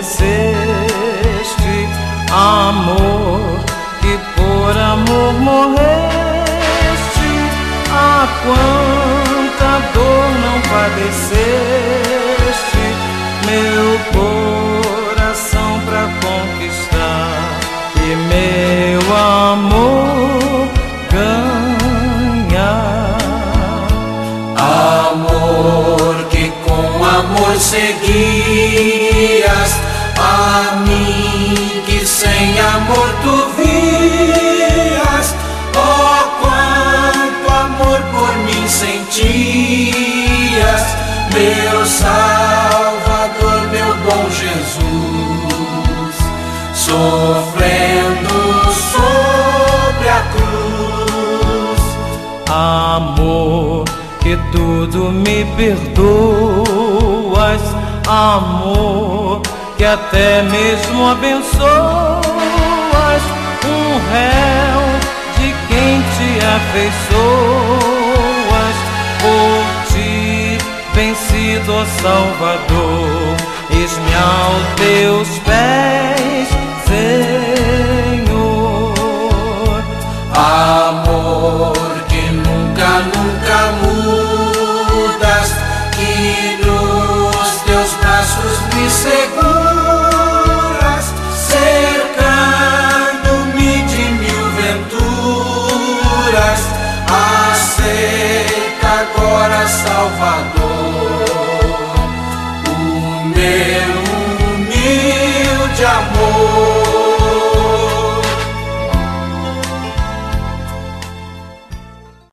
padeceste, amor que por amor morreste. Ah, quanta dor não padeceste, meu coração pra conquistar, e meu amor ganhar. Amor que com amor seguias a mim, que sem amor tu vias. Oh, quanto amor por mim sentias, meu Salvador, meu bom Jesus, sofrendo sobre a cruz. Amor que tudo me perdoas, amor que até mesmo abençoas, um réu de quem te afeiçoas. Por ti vencido, ó Salvador, eis-me aos teus pés, Senhor. Amor que nunca, nunca mudas, que nos teus braços me seguras, cercando-me de mil venturas. Aceita agora, Salvador, o meu humilde amor.